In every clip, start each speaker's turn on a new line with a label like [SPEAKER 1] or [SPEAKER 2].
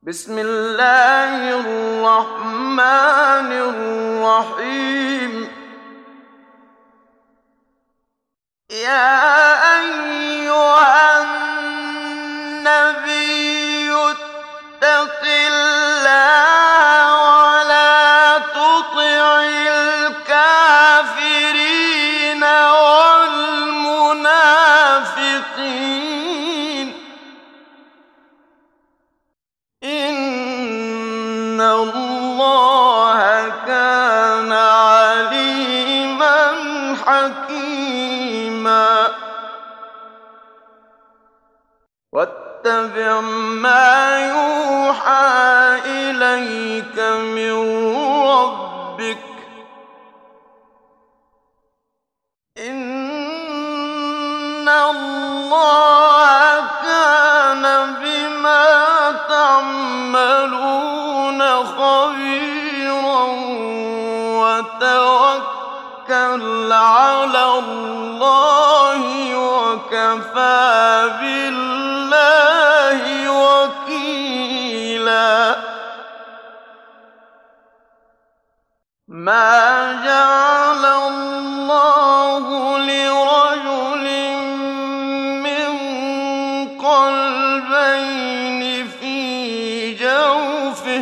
[SPEAKER 1] بسم الله الرحمن الرحيم. يا أيها النبي اتق الله ولا تطع الكافرين والمنافقين إن الله كان عليما حكيما. واتبع ما يوحى إليك من ربك إن الله كان بما تعملون خبيرا. وتوكل على الله وكفى بالله وكيلا. ما جعل الله لرجل من قلبين في جوفه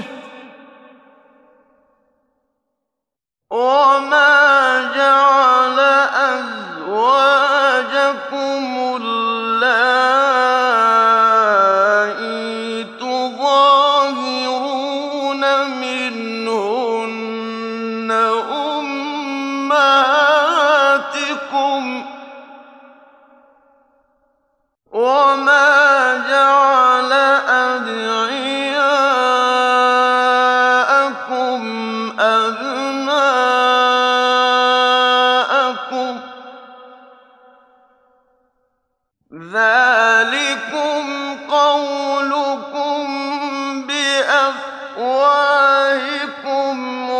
[SPEAKER 1] وما جعل أزواجكم اللائي تظاهرون منهن أمهاتكم وما جعل أدعياءكم أبناءكم ذلكم قولكم بأفواهكم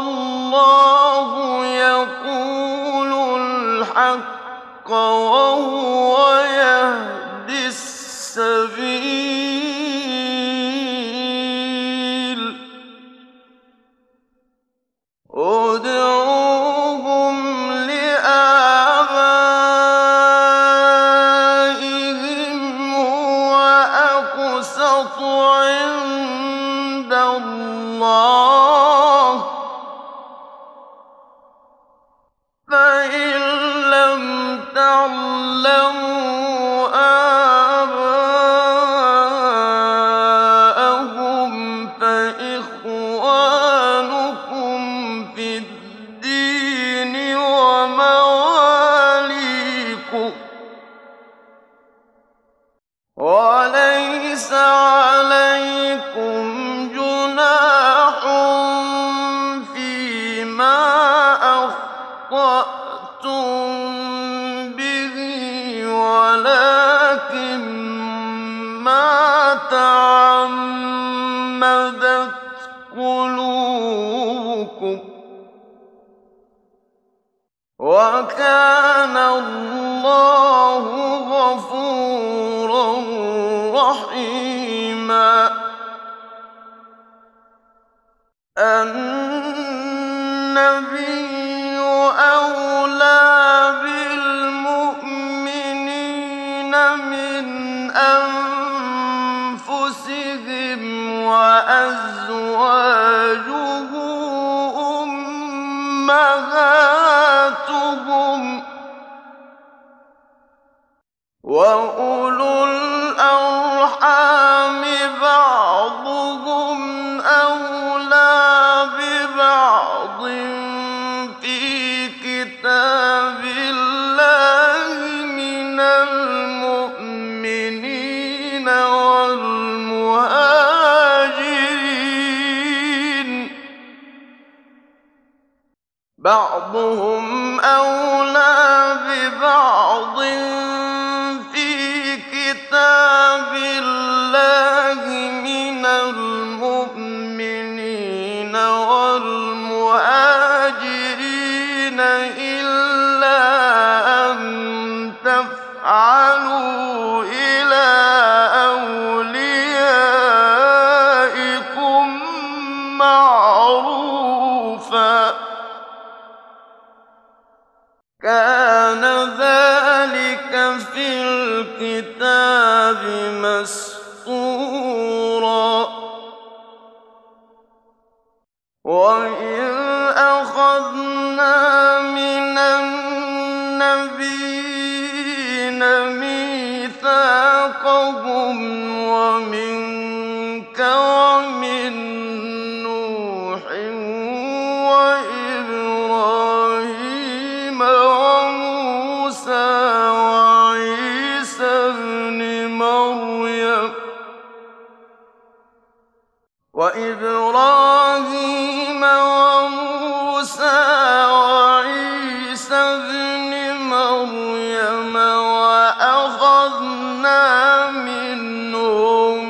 [SPEAKER 1] والله يقول الحق وهو يهدي السبيل. ادعوهم لآبائهم هو أقسط عند الله فإن لم تعلموا آباءهم فإخوانكم في الدين ومواليكم وليس عليكم جناح فيما أخطأتم به ولكن ما تعمدت قلوبكم وكان الله غفورا رحيما. النبي أولى بالمؤمنين من أنفسهم وأزواجه أمهاتهم وأولو الأرحام بعضهم أولى ببعض في كتاب الله من المؤمنين والمهاجرين بعضهم أولى ببعض في كتاب الله من المؤمنين والمهاجرين إلا أن تفعلوا إلى أوليائكم الكتاب مسطورا وإذ أخذنا من النبيين ميثاقهم ومنك ومن نوح وإبراهيم وموسى وعيسى ابن مريم وأخذنا منهم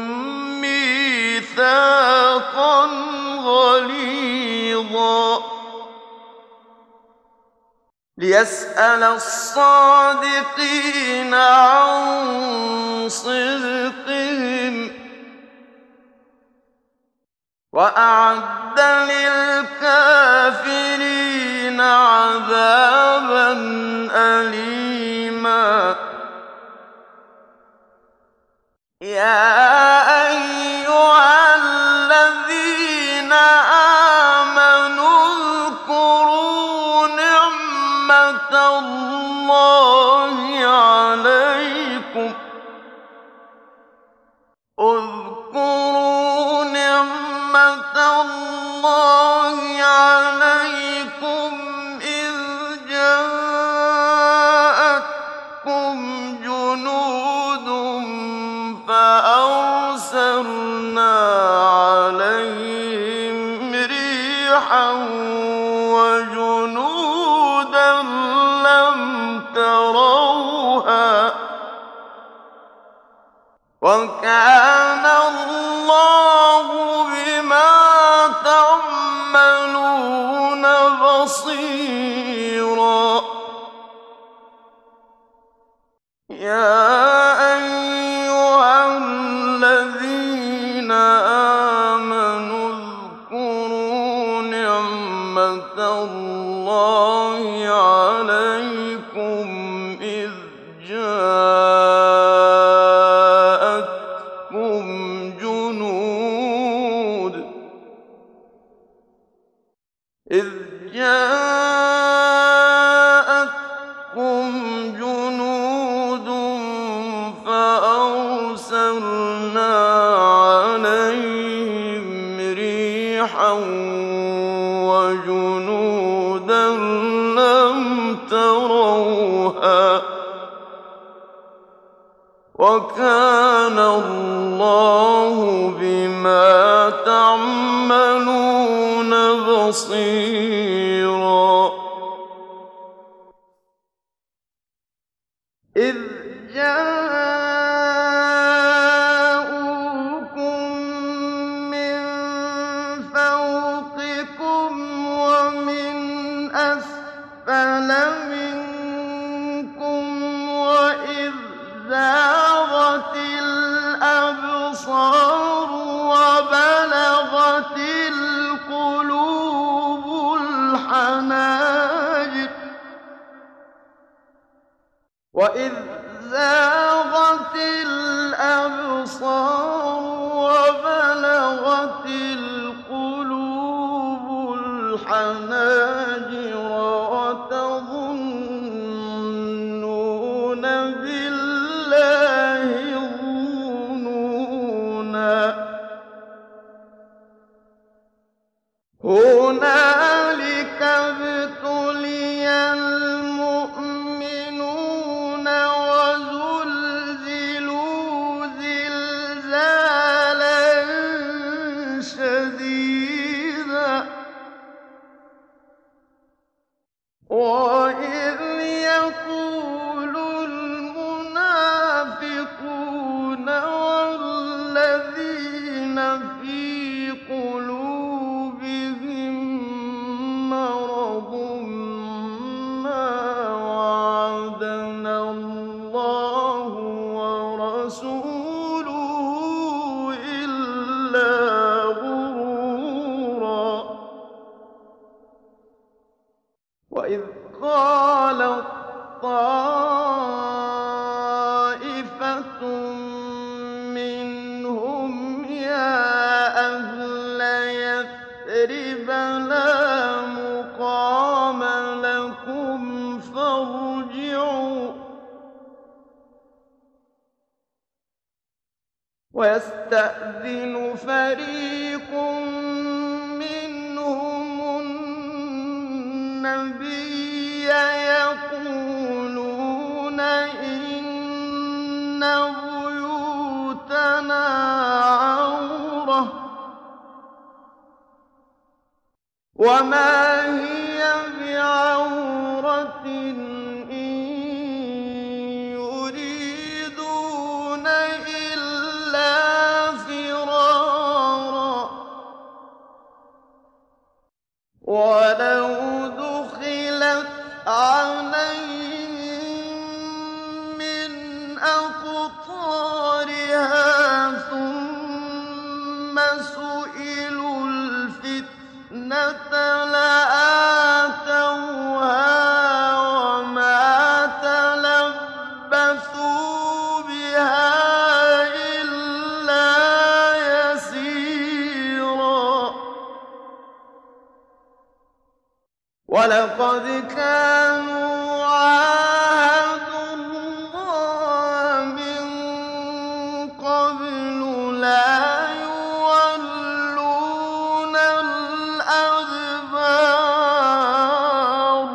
[SPEAKER 1] ميثاقا غليظا ليسأل الصادقين عن صدقهم وأعد للكافرين عذابا أليما يا أيها الذين آمنوا اذكروا نعمة الله عليكم اذكروا نعمة الله عليكم إذ جاءتكم جنود فأرسلنا عليهم ريحا وجنودا لم تروها وكان الله بما تعملون بصيرا يا أيها الذين آمنوا اذكروا نعمة الله عليكم إذ جاءتكم جنود فأرسلنا عليهم ريحا وجنودا لم تروها وكان الله بما تعملون بصيرا إذ جاءوكم من فوقكم ومن أسفل منكم وإذ زاغت الأبصار وبلغت القلوب الحناجر وإذ زاغت الأبصار وبلغت القلوب الحناجر وتظنون بالله الظنونا هنالك ابتلي المؤمنون وزلزلوا زلزالا شديدا وإذ يقول المنافقون والذين في قلوبهم مرض ما وعدنا الله ورسوله إلا غرورا وإذ قالت طائفة يَثْرِبَ لَا مُقَامَ لَكُمْ فَارْجِعُوا وَيَسْتَأْذِنُ فَرِيقٌ مِّنْهُمُ النَّبِيَّ يَقُولُونَ إِنَّ بُيُوتَنَا عَوْرَةٌ وَمَا هِيَ بِعَوْرَةٍ إِن يُرِيدُونَ إِلَّا فِرَارًا وَلَوْ دُخِلَتْ عَلَيْهِم مِّنْ أَقْطَارِهَا ثُمَّ سُئِلُوا الْفِتْنَةَ لَآتَوْهَا وَمَا تَلَبَّثُوا بِهَا إِلَّا يَسِيرًا وَلَقَدْ كَانُوا عَاهَدُوا اللَّهَ مِن قَبْلُ لَا يُوَلُّونَ الْأَدْبَارَ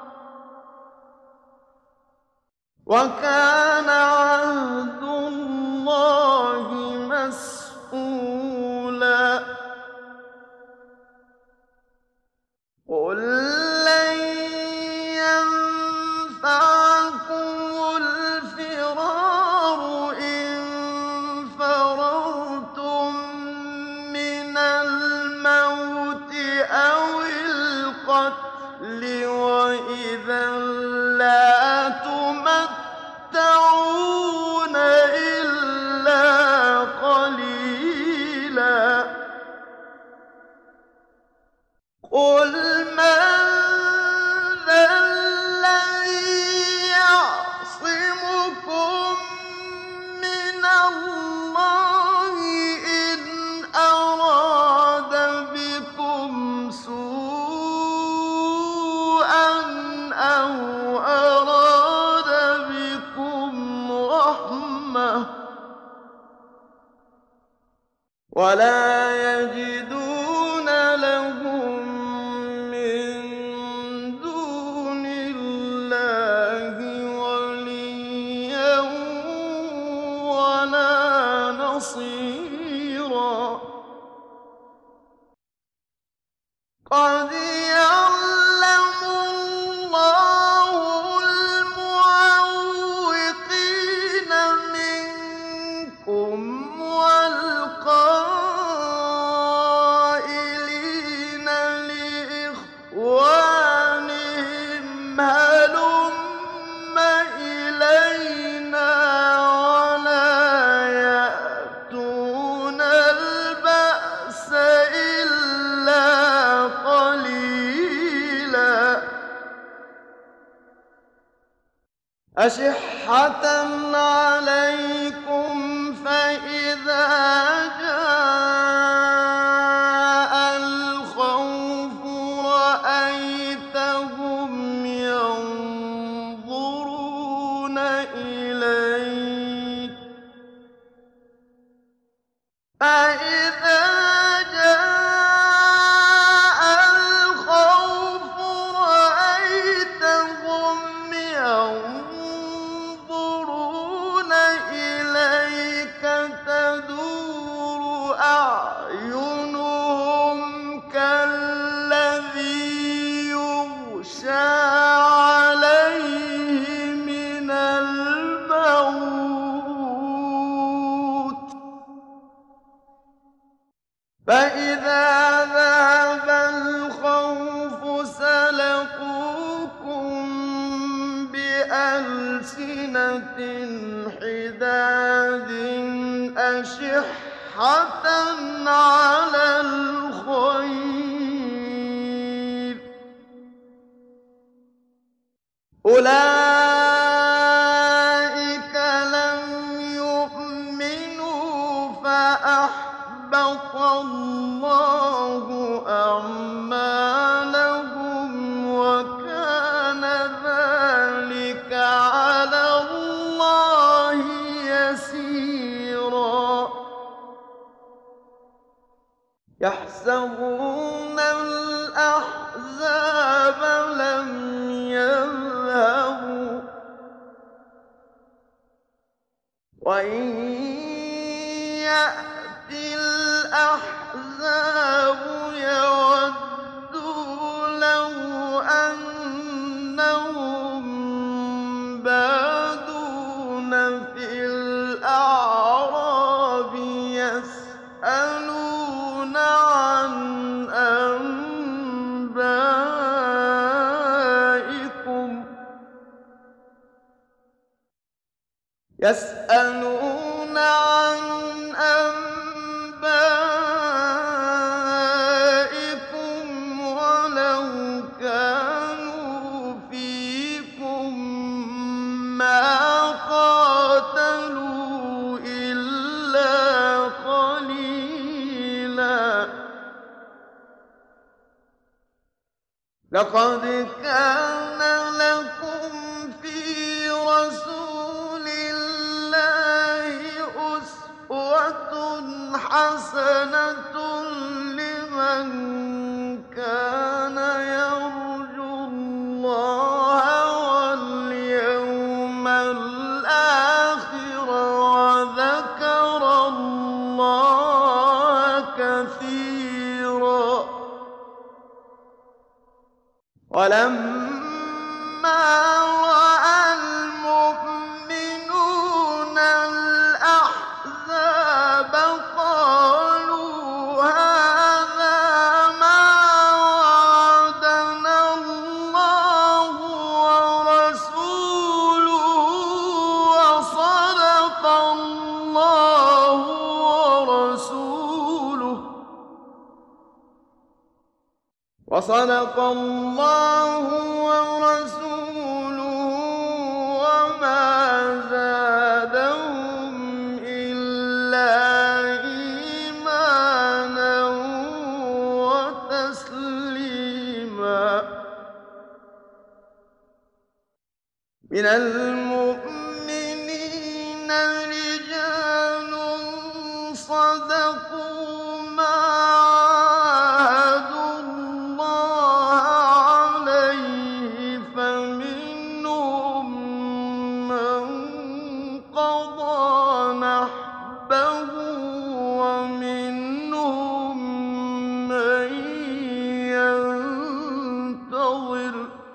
[SPEAKER 1] وَكَانَ عَهْدُ اللَّهِ مَسْئُولًا قُل لَّن يَنفَعَكُمُ الْفِرَارُ إِن فَرَرْتُم مِّنَ الْمَوْتِ أَوِ الْقَتْلِ وَإِذًا لَّا تُمَتَّعُونَ إِلَّا قَلِيلًا قُلْ مَن ذَا الَّذِي يَعْصِمُكُم مِّنَ اللَّهِ إِنْ أَرَادَ بِكُمْ سُوءًا أَوْ أَرَادَ بِكُمْ رَحْمَةً وَلَا يَجِدُونَ لَهُم مِّن دُونِ اللَّهِ وَلِيًّا وَلَا نَصِيرًا قَدْ يَعْلَمُ اللَّهُ الْمُعَوِّقِينَ مِنكُمْ وَالْقَائِلِينَ لِإِخْوَانِهِمْ هَلُمَّ إِلَيْنَا وَلَا يَأْتُونَ الْبَأْسَ إِلَّا قَلِيلًا أَشِحَّةً عَلَيْكُمْ فَإِذَا جَاءَ الْخَوْفُ رَأَيْتَهُمْ يَنظُرُونَ إِلَيْكَ تَدُورُ أَعْيُنُهُمْ كَالَّذِي يُغْشَىٰ عَلَيْهِ مِنَ الْمَوْتِ فَإِذَا ذَهَبَ الْخَوْفُ سَلَقُوكُم بِأَلْسِنَةٍ حِدَادٍ أَشِحَّةً عَلَى الْخَيْرِ أُولَٰئِكَ لَمْ يُؤْمِنُوا فَأَحْبَطَ اللَّهُ يحسبون الأحزاب لم يذهبوا وإن يأتي الأحزاب يودوا لو أنهم بادون في الأعراب يسألون عن أنبائكم ولو كانوا فيكم ما قاتلوا إلا قليلا لقد كان لكم في رسول الله أسوة حسنة لمن كان يرجو الله واليوم الآخر وذكر الله كثيرا ولما رأى المؤمنون الأحزاب قالوا هذا ما وعدنا الله ورسوله وصدق الله ورسوله وما زادهم إلا إيمانا وتسليما من المؤمنين رجال صدقوا ما عاهدوا الله عليه فمنهم من قضى نحبه ومنهم من ينتظر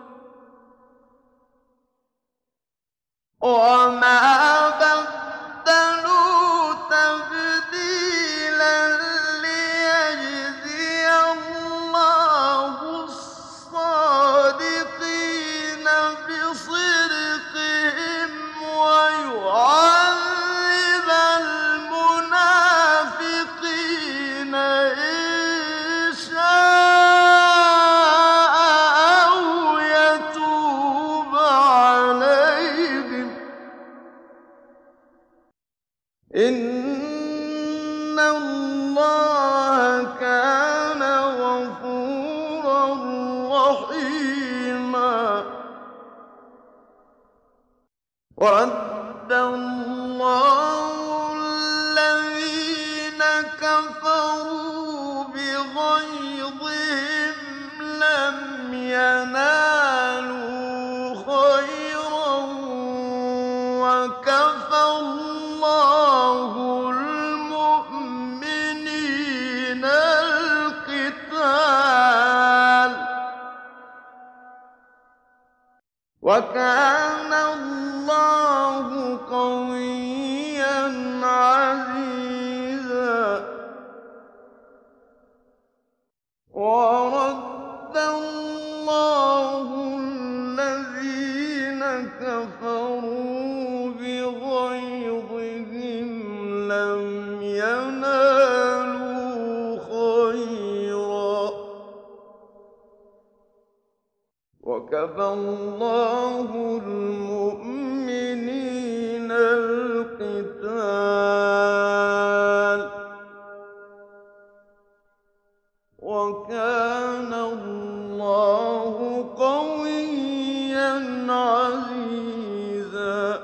[SPEAKER 1] وما بدلوا تبديلا ليجزي الله الصادقين بصدقهم ويعذب المنافقين إن شاء أو يتوب عليهم إن الله كان غفورا رحيما ورد الله الذين كفروا بغيظهم لم ينالوا خيرا وكفى الله المؤمنين القتال وكان الله قويا عزيزا ورد الله الذين كفروا بغيظهم لم ينالوا خيرا وكفى الله المؤمنين القتال وكان الله قويا عزيزا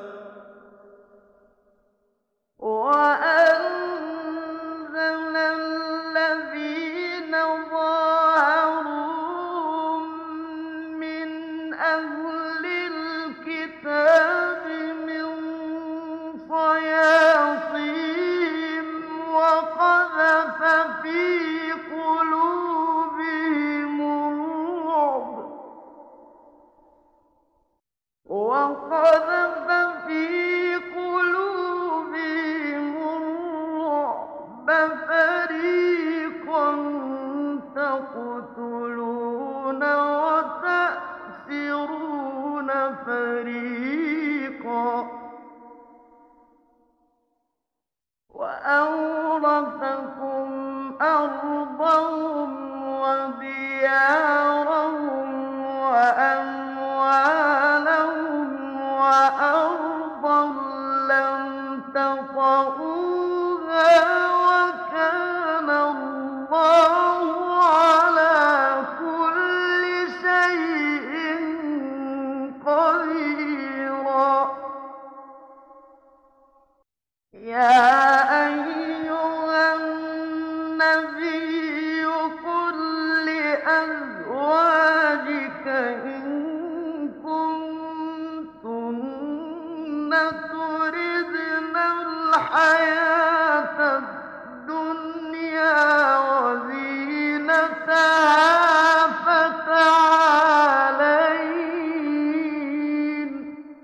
[SPEAKER 1] وأنزل الذين أرضهم وديارهم وأموالهم وأرضا لم تطئوها وكان الله على كل شيء قديرا. يا أيها النبي قل لأزواجك إن كنتن تردن الحياة الدنيا وزينتها فتعالين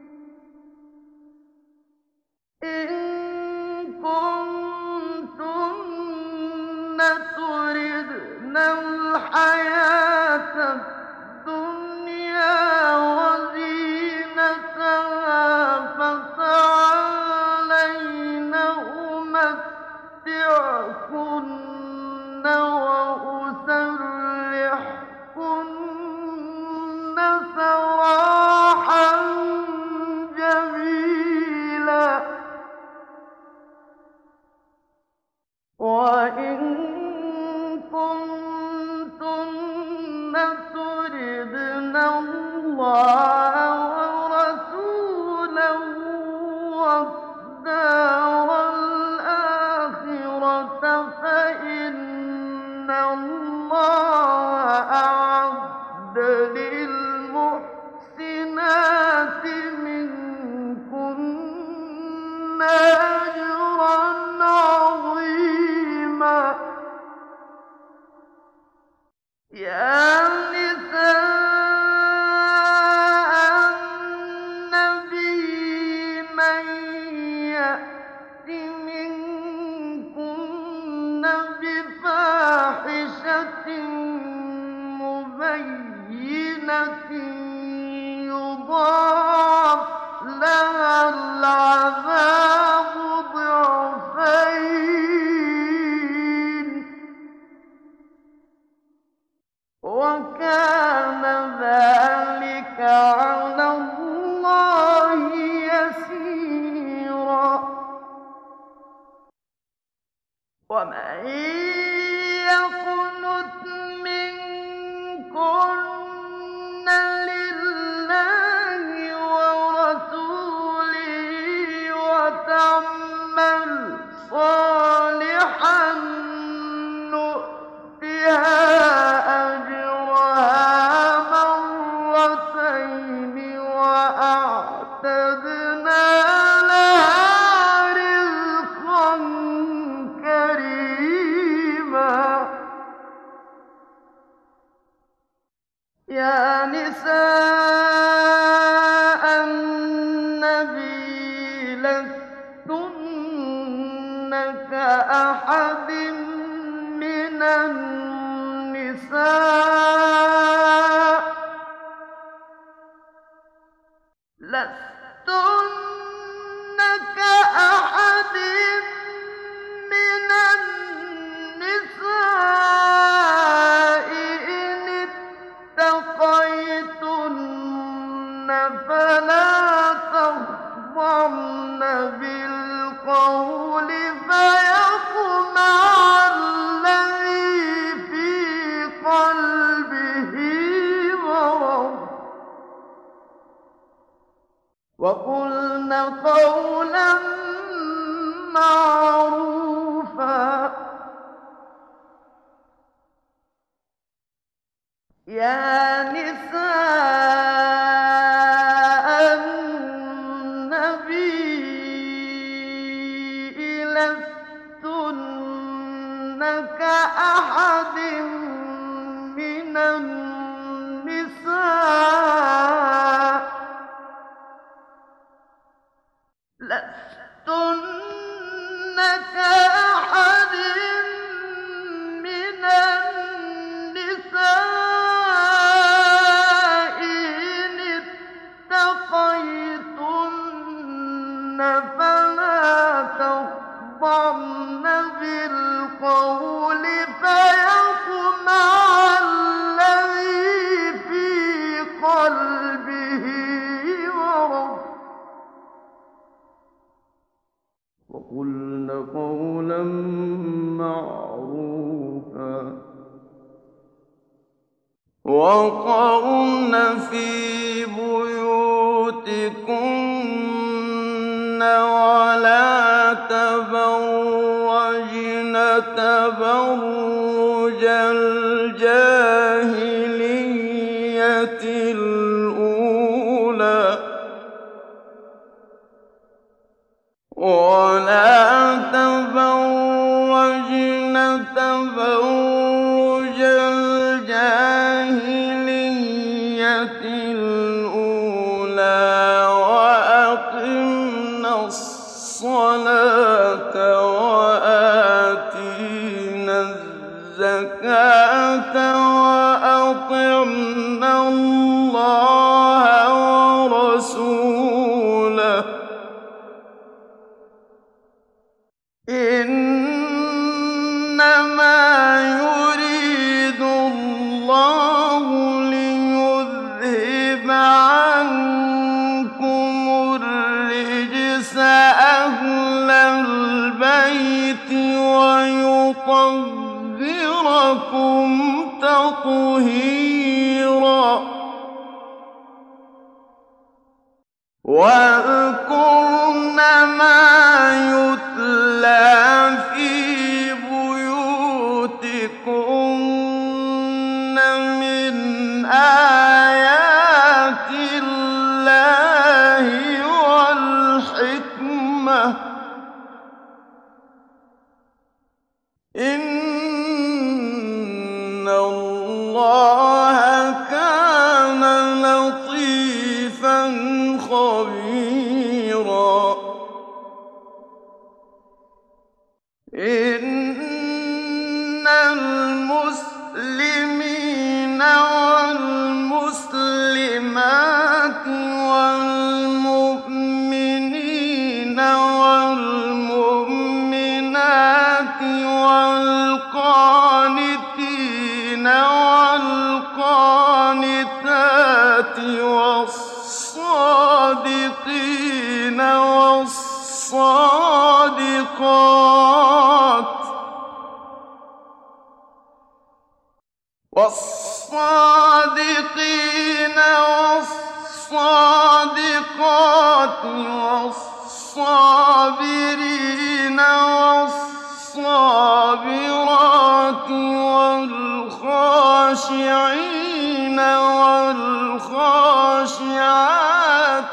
[SPEAKER 1] إن كنتن تردن الحياة الدنيا وزينتها فتعالين أمتعكن وأسرحكن سراحا جميلا. وإن كنتن تردن الله ورسوله والدار الآخرة فإن الله أعد للمحسنات منكن أجرا عظيما. يا نساء النبي من يأت منكن بفاحشة مبينة يضاعف لها العذاب ضعفين وكان ذلك على الله يسيرا. ومن يقنت منكن لله ورسوله وتعمل صالحا نؤتها أجرها مرتين وأعتدنا لها رزقا كريما. يا نساء النبي لستن كأحد من النساء لستن كأحد من النساء إن اتقيتن فلا تخضعن بالقول فيطمع الذي في قلبه مرض وقلن قولا معروفا. يا نساء النبي لستن كأحد من النساء لستن كأحد من النساء إن اتقيتن فلا تخضعن بالقول وقرن في بيوتكن ولا تبرجن تبرج الجاهلية الأولى ولا تبرجن تبرج الجاهلية الأولى وأقمنا الصلاة وآتينا الزكاة وأطعنا الله ورسوله إنما يريد الله ليذهب عنكم الرجس أهل البيت ويطهركم تطهيرا واذكرن ما يتلى في بيوتكن من آيات الله والحكمة إن الله كان لطيفا خبيرا إن المسلمين والمسلمات والمؤمنين والمؤمنات والقانتين والقانتات والصادقين والصادقات والصابرين والصابرات والخاشعين والخاشعات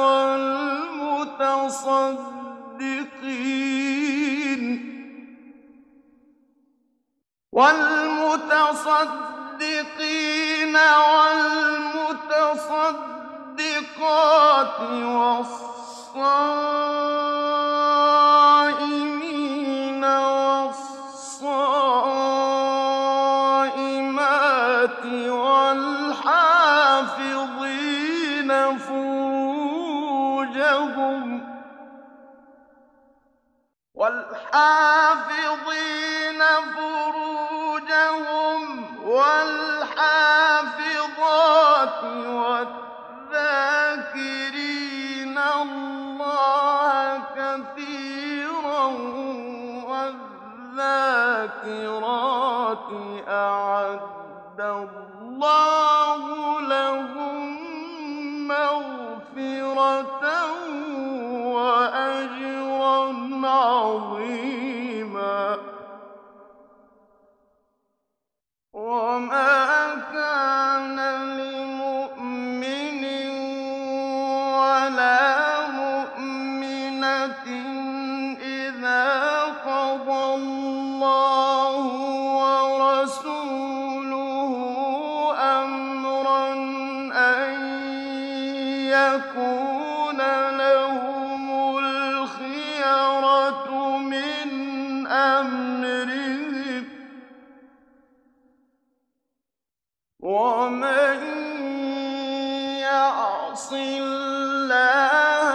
[SPEAKER 1] والمتصدقين والمتصدقات والصائمين والصائمات والحافظين فروجهم والحافظات والذاكرين الله كثيرا والذاكرات أعد الله لهم مغفرة وأجرا عظيما وما كان لمؤمن ولا مؤمنة إذا قضى الله ورسوله أمرا أن يكون لهم الخيرة من أمرهم ومن يعص الله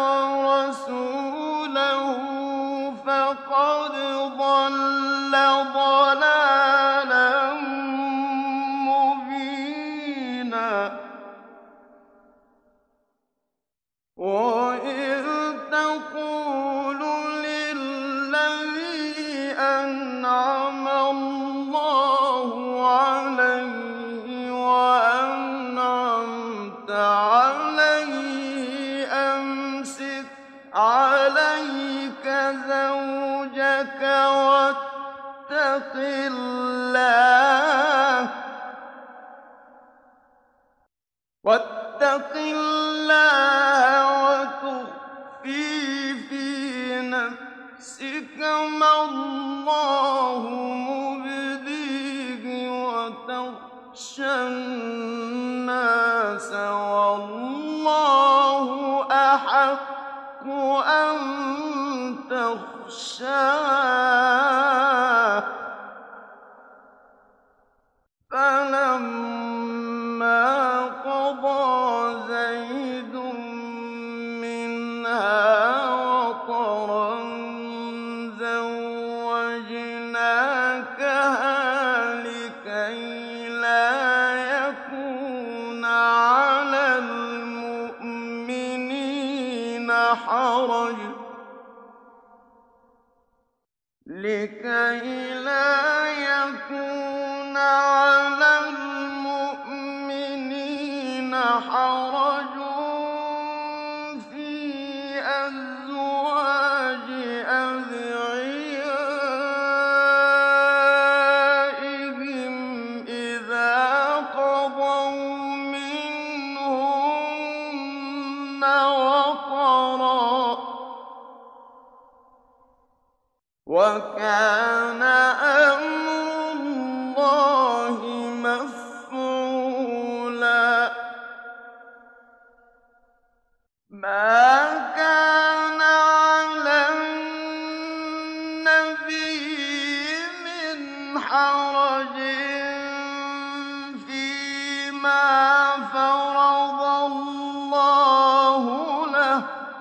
[SPEAKER 1] ورسوله فقد ضل ضلالا مبينا وإذ تقول للذي أنعم الله تخشى الناس والله أحق أن تخشاه. فلما قضى زيد منها وطرا زوجناكها لكي لا يكون على المؤمنين حرج في أزواج أدعيائهم إذا قضوا منهن وطرا، وكان أمر الله مفعولا. ما كان على النبي من حرج فيما فرض الله له،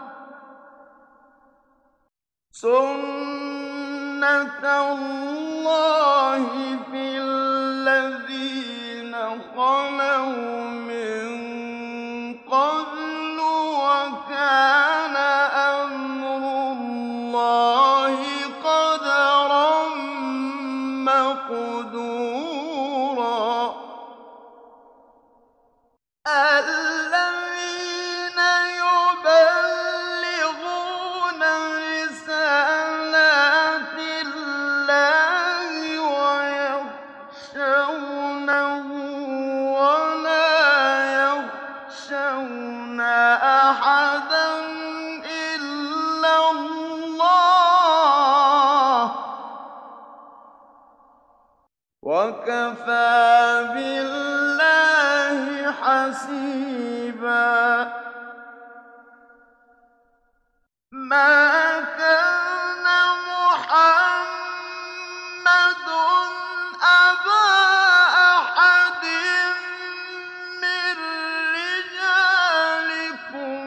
[SPEAKER 1] سنة الله في الذين خلوا من قبل، وكان أمر الله قدرا مقدورا. الذين يبلغون رسالات الله ويخشونه ولا يخشون أحدا إلا الله، وكفى بالله حسيبا. ما كان محمد أبا أحد من رجالكم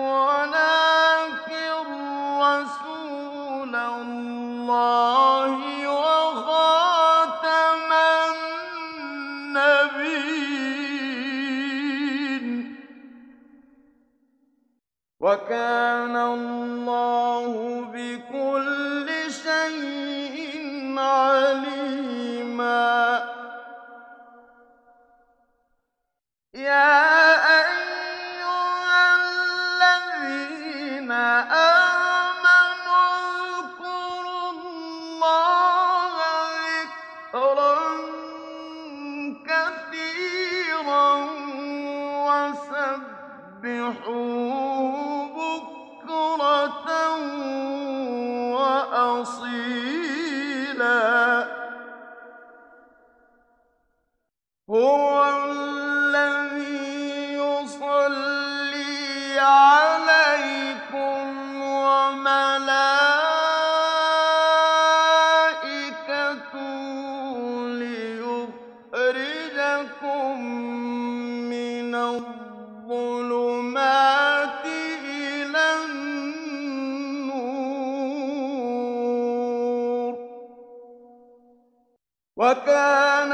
[SPEAKER 1] ولكن رسول الله وخاتم النبيين، وكان الله بكل شيء عليما. يا أيها الذين آمنوا اذكروا الله ذكرا كثيرا وسبحوه بكرة وأصيلا. هو الذي يصلي عليكم وملائكته ليخرجكم من الظلمات إلى النور، وكان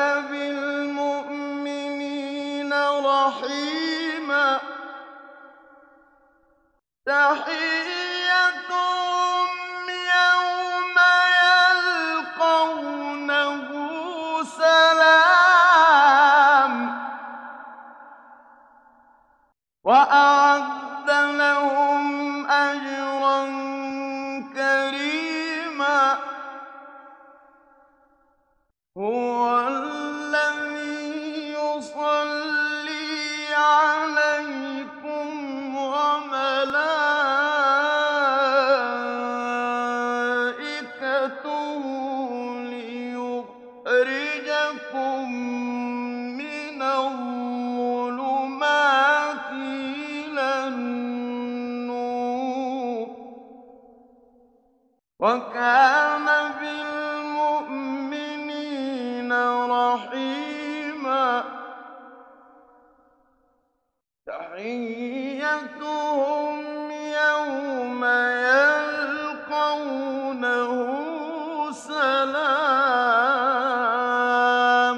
[SPEAKER 1] بالمؤمنين رحيما. تحيتهم يوم يلقونه سلام، وأعد لهم أجرا كريما. هو الذي يصلي عليكم وملائكته ليخرجكم من رحيما تحيتهم يوم يلقونه سلام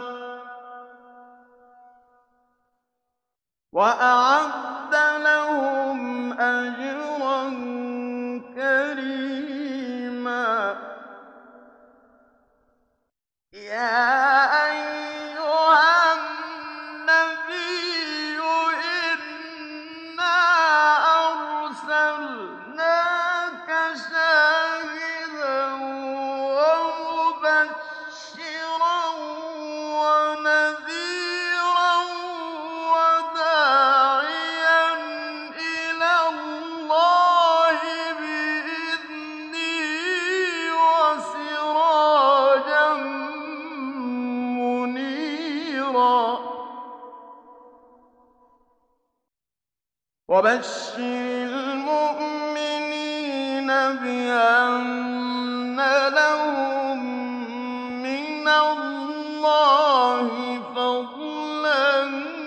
[SPEAKER 1] وأعد لهم أجرا كريما يا أيها النبي إنا أرسلناك شاهدا ومبشرا ونذيرا وداعيا إلى الله بإذنه وسراجا منيرا وبشر المؤمنين بأن لهم من الله فضلا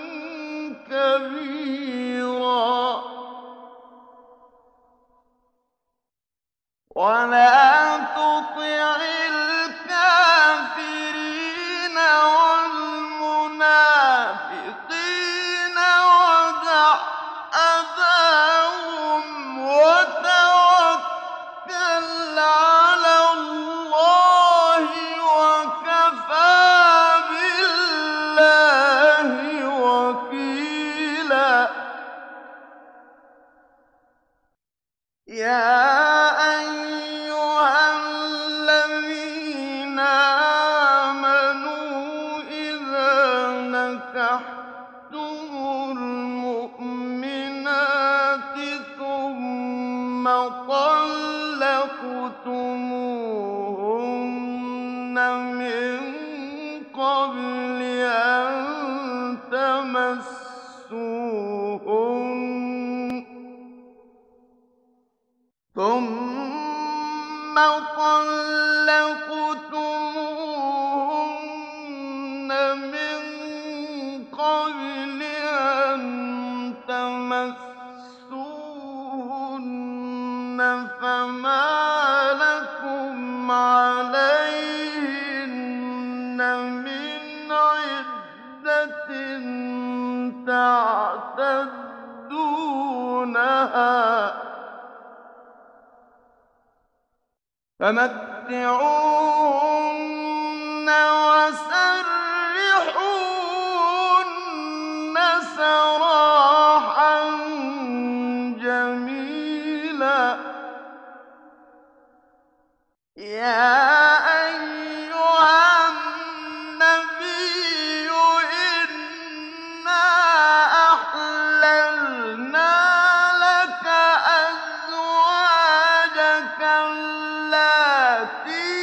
[SPEAKER 1] كبيرا ولا تطع الكافرين والمنافقين ودع أذاهم وتوكل على الله وكفى بالله وكيلا يا أيها الذين آمنوا إذا نكحتم المؤمنات ثم طلقتموهن من قبل أن تمسوهن ثم طلقتموهن من قبل أن تمسوهن فما لكم عليهن من عدة تعتدونها فمتعوهن وسرحوهن سراحا جميلا يا أيها النبي إنا أحللنا لك أزواجك التي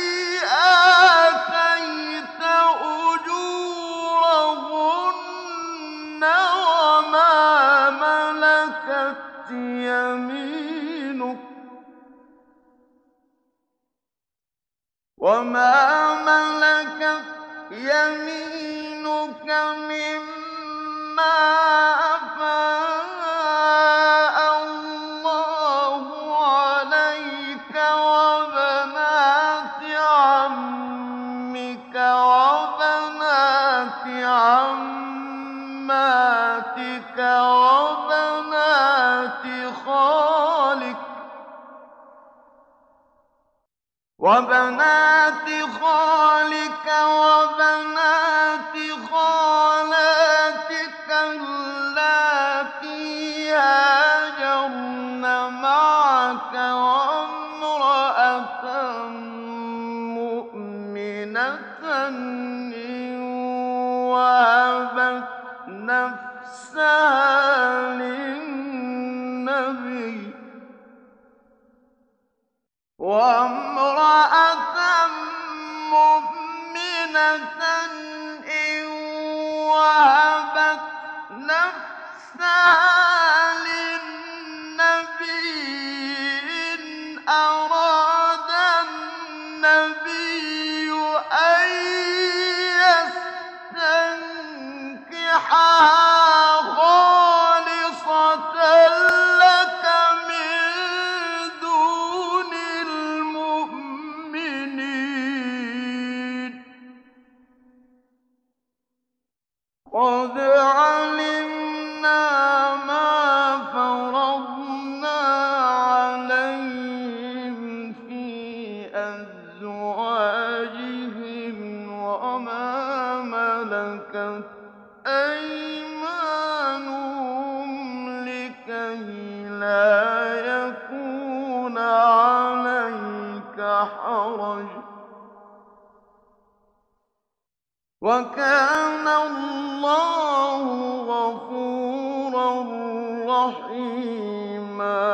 [SPEAKER 1] آتيت أجورهن وما ملكت يمينك مما أفاء الله عليك وبنات عمك وبنات عماتك وبنات خالك وبنات خالاتك اللاتي هاجرن معك وامرأة مؤمنة إن وهبت نفسها للنبي وامرأة مؤمنة إن وهبت نفسها للنبي إن أراد النبي أن قد علمنا ما فرضنا عليهم في أزواجهم وما ملكت أيمانهم لكي لا يكون عليك حرج وكان الله غفورا رحيما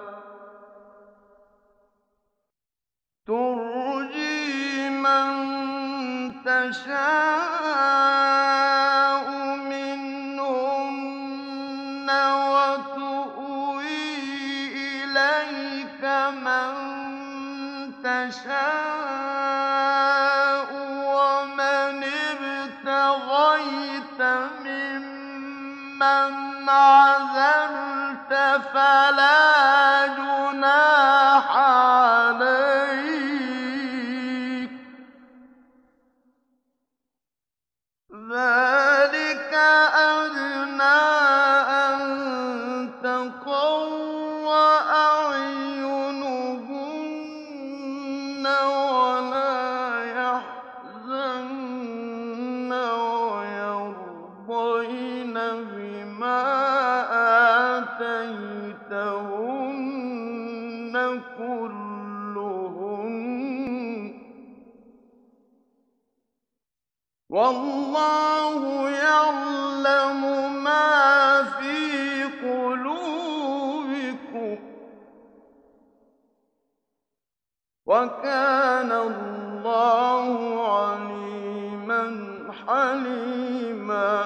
[SPEAKER 1] ترجي من تشاء منهن وتؤوي إليك من تشاء ومن ابتغيت ممن عزلت فلا جناح عليك ذلك أدنى أن تقر أعينهن ولا يحزن ويرضين بما آتيتهن كلهن والله يعلم ما في قلوبكم وكان الله عليما حليما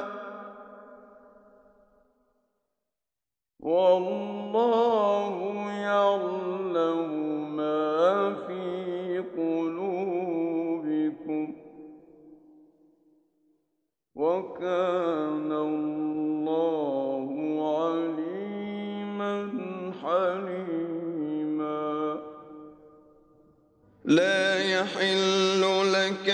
[SPEAKER 1] والله يعلم ما في قلوبكم وكان الله عليما حليما لا يحل لك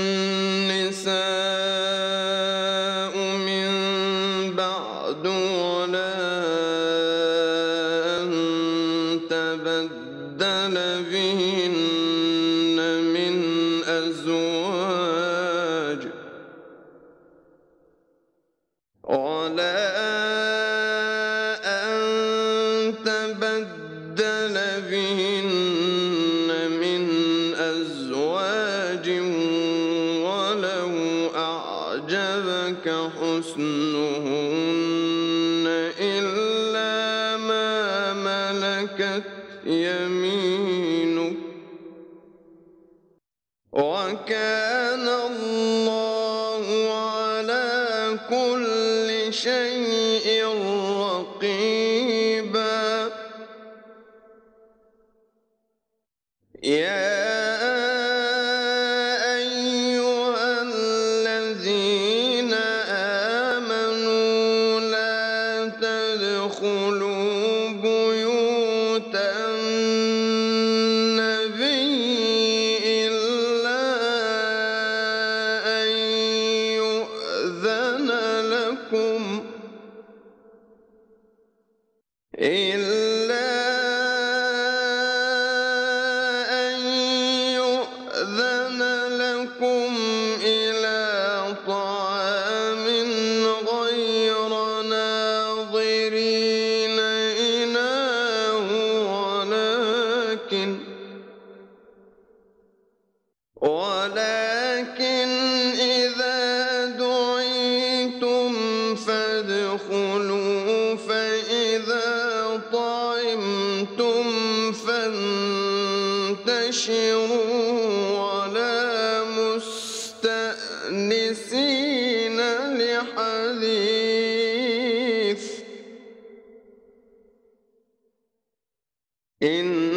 [SPEAKER 1] النساء من بعد ولا أن تبدل بهن من أزواج ولا أن تبدل بهن من أزواج ولو أعجبك حسنهن إلا ما ملكت يمينك وكان الله على كل شيء رقيبا يا أيها الذين آمنوا لا تدخلوا بيوت النبي إلا أن يؤذن لكم إلى طعام غير ناظرين إناه ولكن إذا دعيتم فادخلوا فإذا طعمتم فانتشروا ولا مستأنسين لحديث إن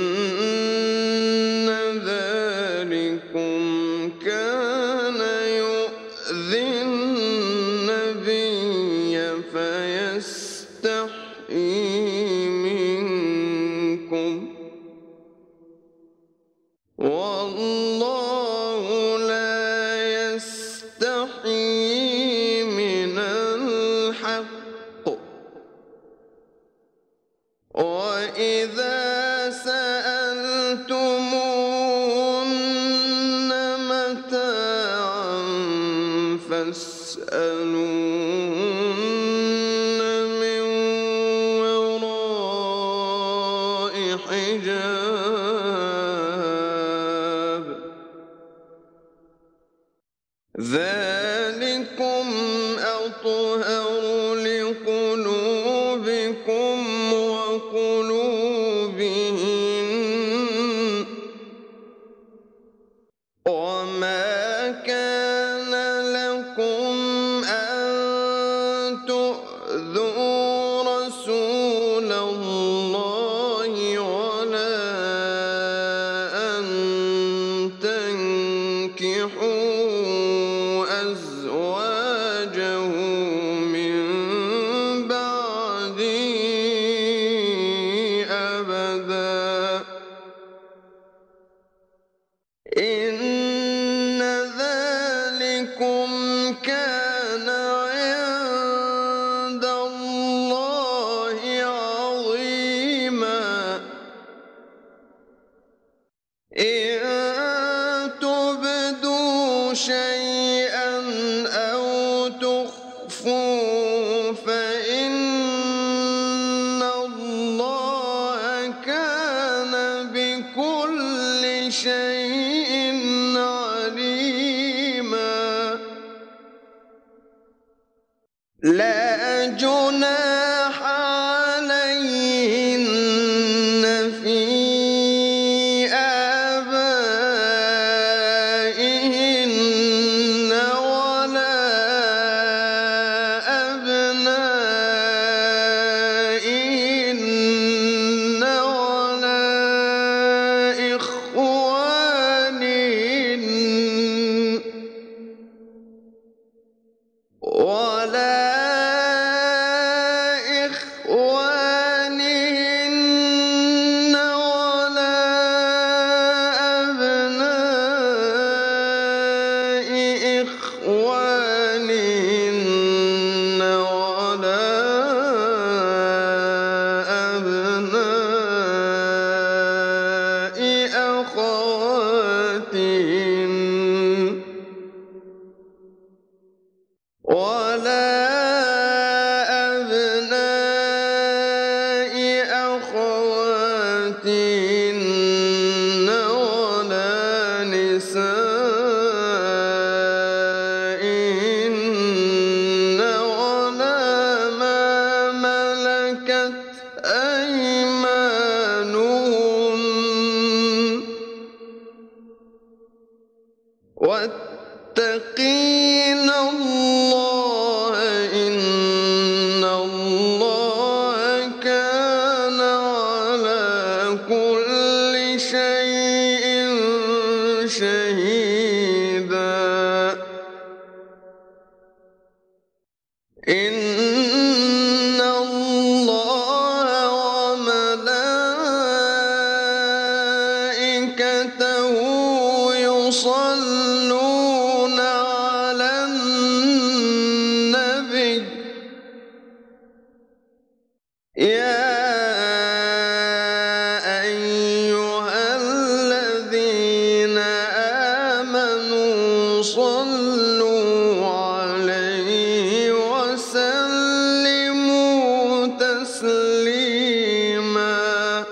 [SPEAKER 1] ذلكم كان يؤذي النبي فيستحيي منكم والله لا يستحيي من فاسألوهن من وراء حجاب ذلكم أطهر لقلوبكم وقلوبهن وما كان لكم أن تؤذوا رسول الله ولا أن تنكحوا أزواجه من بعده أبدا إن ذلكم كان عند الله عظيما إن تبدوا شيئا أو تخفوه فإن الله كان بكل شيء عليما لا جناح عليهن في آبائهن ولا أبنائهن ولا إخوانهن ولا أبناء إخوانهن ولا أبناء أخواتهن ولا أبناء أخواتهن ولا نسائهن ولا ما ملكت أيمانهن واتقين الله إن الله كان على كل شيء شهيدا إن الله وملائكته يصلون على النبي يا أيها الذين آمنوا صلوا عليه وسلموا تسليما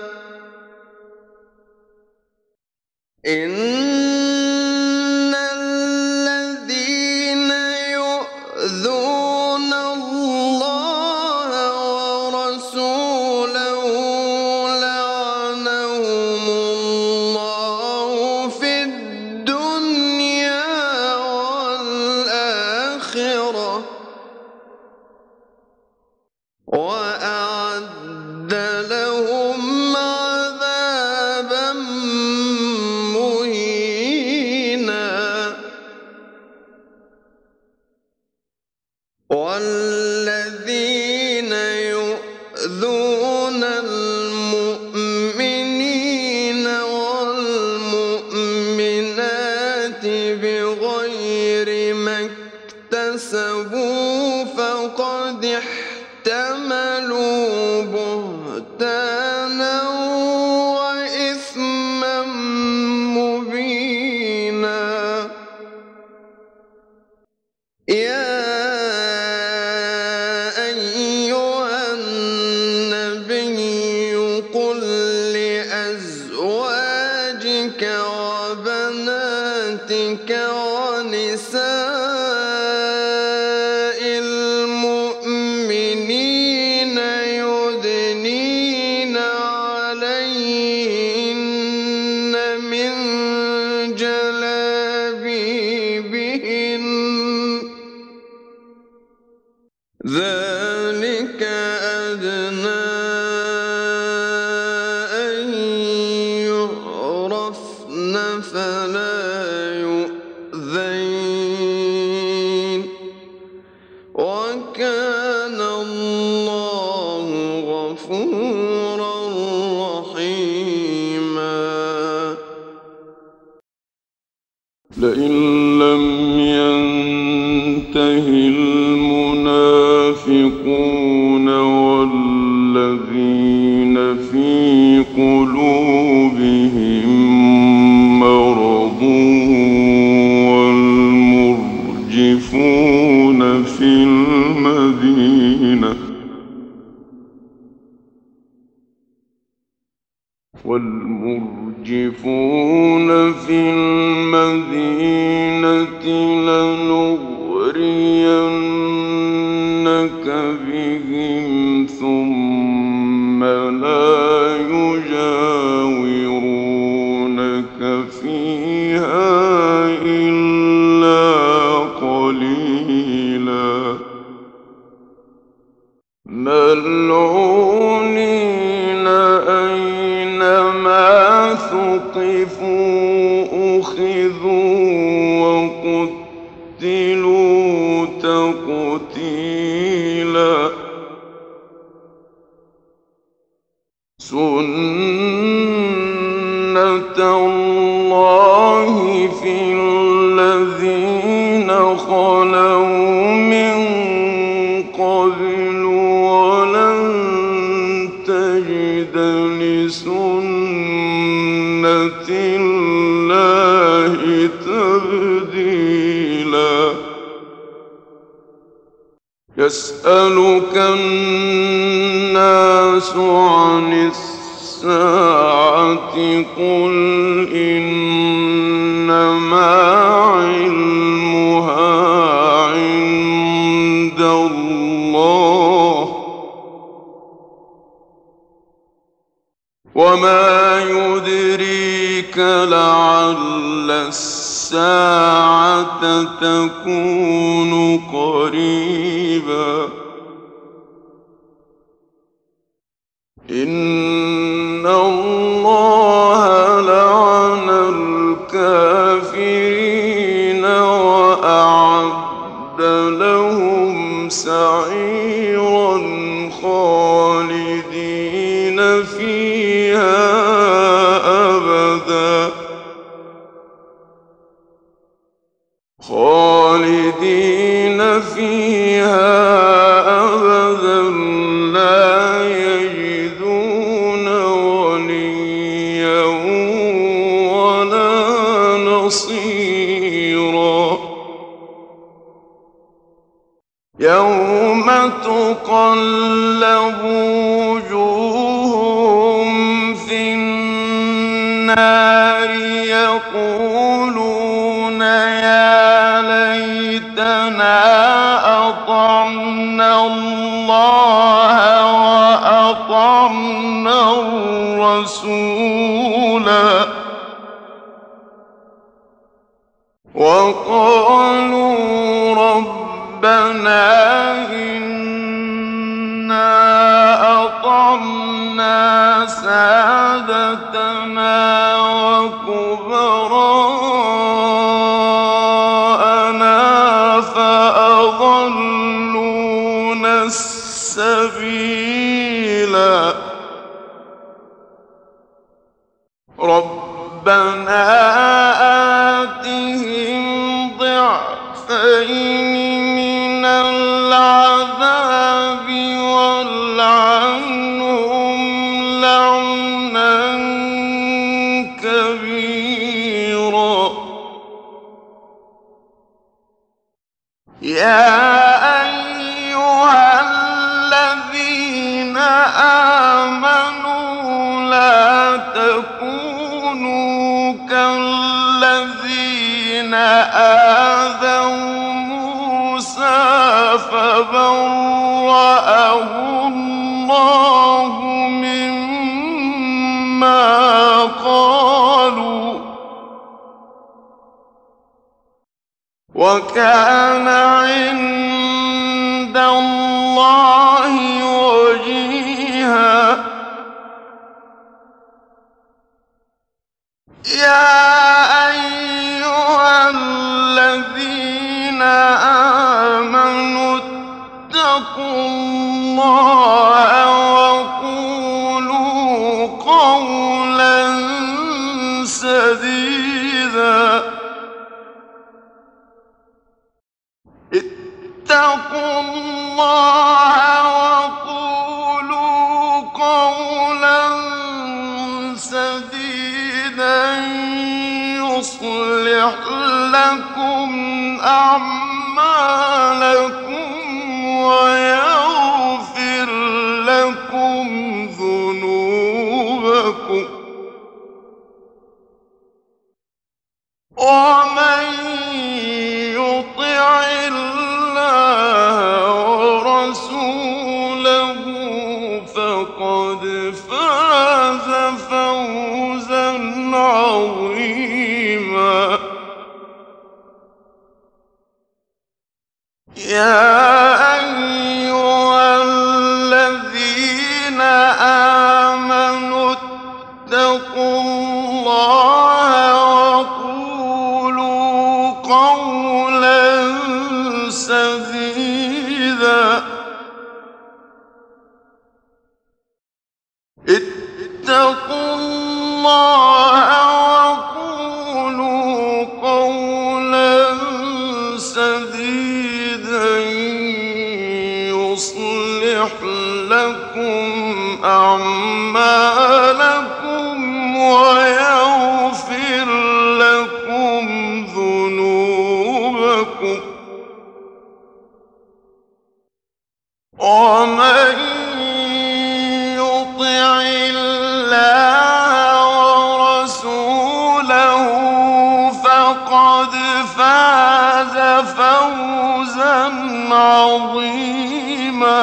[SPEAKER 1] إن الذين يؤذون الله ورسوله لعنهم الله في الدنيا والآخرة وأعد لهم عذابا مهينا والذين يؤذون المؤمنين والمؤمنات بغير ما اكتسبوا فقد احتملوا بهتانا وإثما مبينا يا أيها النبي قل لأزواجك وبناتك ونساء المؤمنين يدنين عليهن من جلابيبهن ذلك أدنى أن يعرفن فلا يؤذين وكان الله غفورا رحيما لئن لم ينته المنافقون والذين في قلوبهم مرض والمرجفون في المدينة لنغرينك بهم ثم لا يجاورونك فيها إلا قليلا ملعونين أينما ثقفوا أخذوا وقتلوا تقتيلا سنة الله في الذين خلوا من قبل ولن تجد لسنة الله تبديلا يسألك الناس عن الساعة قل إنما علمها عند الله وما يدريك لعل الساعة تكون قريبا إن الله لعن الكافرين وأعد لهم سعيرا خالدين فيها أبدا لا يجدون وليا ولا نصيرا يوم تقلب وجوههم في النار يقولون يا ليتنا أطعنا الله وأطعنا الرسولا وقالوا ربنا إنا أطعنا سادتنا وكبراءنا فأضلونا السبيلا ربنا آتهم ضعفين من العذاب والعنهم لعنا كبيرا يا أيها الذين آمنوا لا تكونوا كالذين آذوا موسى فبرأه الله مما قالوا وكان عند الله وجيها يا أيها الذين آمنوا اتقوا الله وقولوا قولا سديدا اتقوا الله وقولوا قولا سديدا يصلح لكم أعمالكم ويغفر لكم ذنوبكم ومن يطع الله ورسوله فقد فاز فوزا عظيما يا أيها الذين آمنوا اتقوا الله وقولوا قولا سديدا اتقوا الله وقولوا قولا سديدا يصلح لكم أعمالكم ويغفر لكم ذنوبكم ومن يطع الله ورسوله فقد فاز فوزا عظيما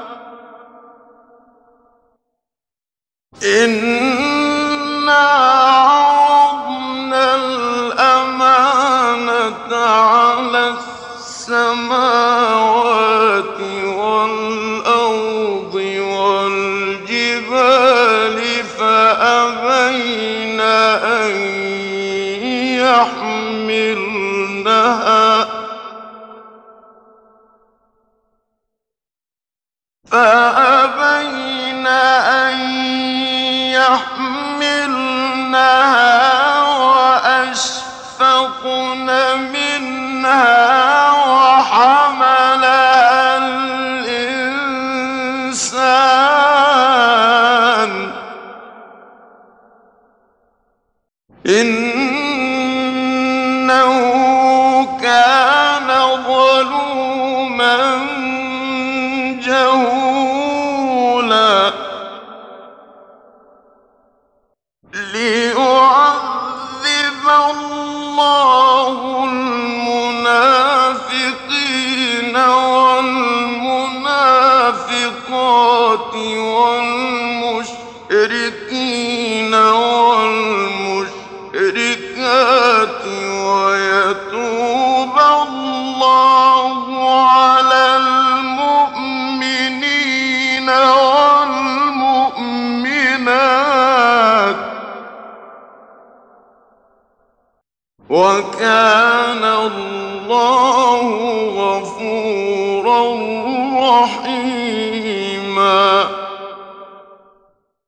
[SPEAKER 1] إنا عرضنا الأمانة على السماوات والأرض والجبال فأبين أن يحملنها وأشفقن منها وحملها الإنسان إنه كان ظلوما جهولا ليعذب الله المنافقين والمنافقات والمشركين والمشركات ويتوب الله على المؤمنين والمؤمنات وكان الله غفورا رحيما